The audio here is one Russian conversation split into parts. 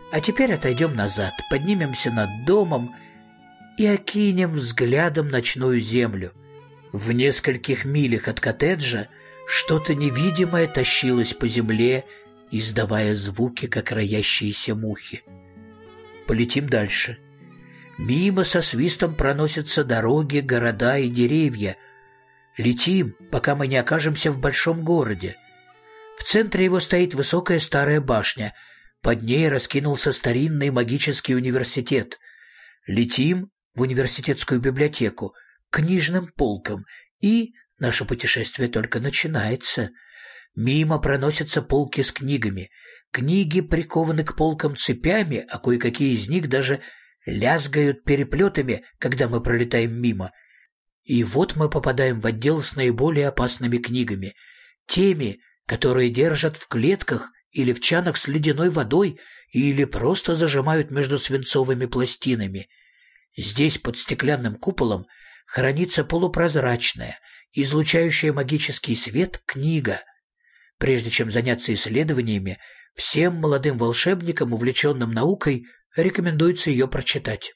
А теперь отойдем назад, поднимемся над домом и окинем взглядом ночную землю. В нескольких милях от коттеджа что-то невидимое тащилось по земле, издавая звуки, как роящиеся мухи. Полетим дальше. Мимо со свистом проносятся дороги, города и деревья. Летим, пока мы не окажемся в большом городе. В центре его стоит высокая старая башня. Под ней раскинулся старинный магический университет. Летим в университетскую библиотеку, к книжным полкам, и наше путешествие только начинается. Мимо проносятся полки с книгами. Книги прикованы к полкам цепями, а кое-какие из них даже лязгают переплетами, когда мы пролетаем мимо. И вот мы попадаем в отдел с наиболее опасными книгами, теми, которые держат в клетках или в чанах с ледяной водой, или просто зажимают между свинцовыми пластинами. Здесь под стеклянным куполом хранится полупрозрачная, излучающая магический свет книга. Прежде чем заняться исследованиями, всем молодым волшебникам, увлеченным наукой, рекомендуется ее прочитать.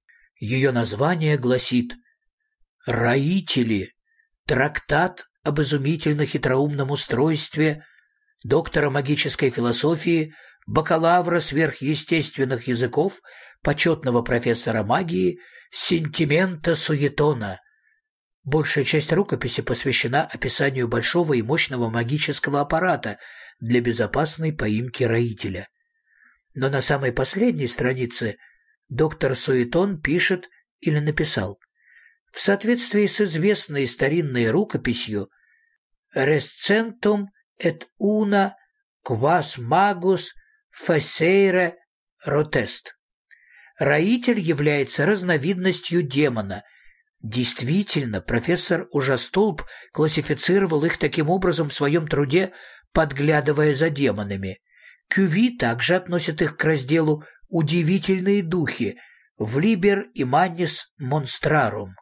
Ее название гласит «Раители. Трактат об изумительно хитроумном устройстве доктора магической философии, бакалавра сверхъестественных языков, почетного профессора магии Сентимента Суетона». Большая часть рукописи посвящена описанию большого и мощного магического аппарата для безопасной поимки роителя. Но на самой последней странице доктор Суетон пишет или написал: в соответствии с известной старинной рукописью «Rescentum et una quas magus facere rotest» роитель является разновидностью демона. Действительно, профессор Ужастолб классифицировал их таким образом в своем труде «Подглядывая за демонами». Кюви также относит их к разделу «Удивительные духи» в «Liber Immanis Monstrarum».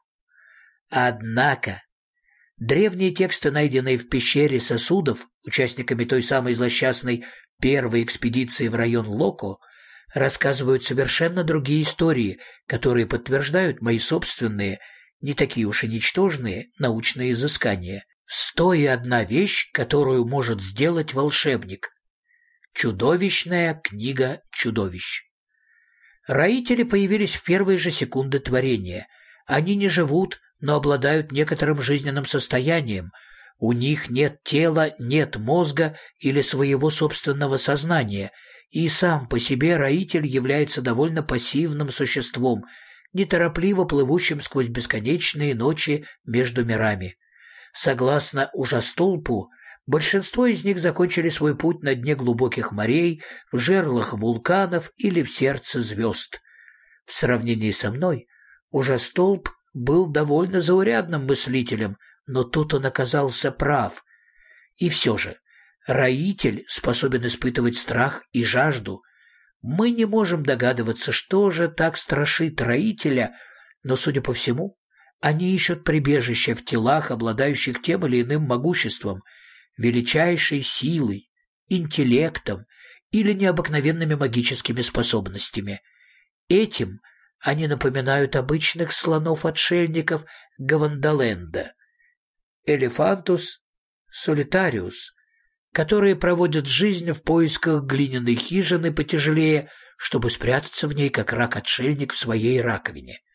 Однако древние тексты, найденные в пещере сосудов участниками той самой злосчастной первой экспедиции в район Локо, рассказывают совершенно другие истории, которые подтверждают мои собственные, не такие уж и ничтожные, научные изыскания. 101 вещь, которую может сделать волшебник. Чудовищная книга чудовищ. Роители появились в первые же секунды творения. Они не живут, но обладают некоторым жизненным состоянием. У них нет тела, нет мозга или своего собственного сознания, и сам по себе роитель является довольно пассивным существом, неторопливо плывущим сквозь бесконечные ночи между мирами. Согласно Ужастолпу, большинство из них закончили свой путь на дне глубоких морей, в жерлах вулканов или в сердце звезд. В сравнении со мной, Ужастолп был довольно заурядным мыслителем, но тут он оказался прав. И все же, роитель способен испытывать страх и жажду. Мы не можем догадываться, что же так страшит роителя, но, судя по всему, они ищут прибежище в телах, обладающих тем или иным могуществом, величайшей силой, интеллектом или необыкновенными магическими способностями. Этим они напоминают обычных слонов-отшельников Гавандаленда, Элефантус солитариус, которые проводят жизнь в поисках глиняной хижины потяжелее, чтобы спрятаться в ней, как рак-отшельник в своей раковине.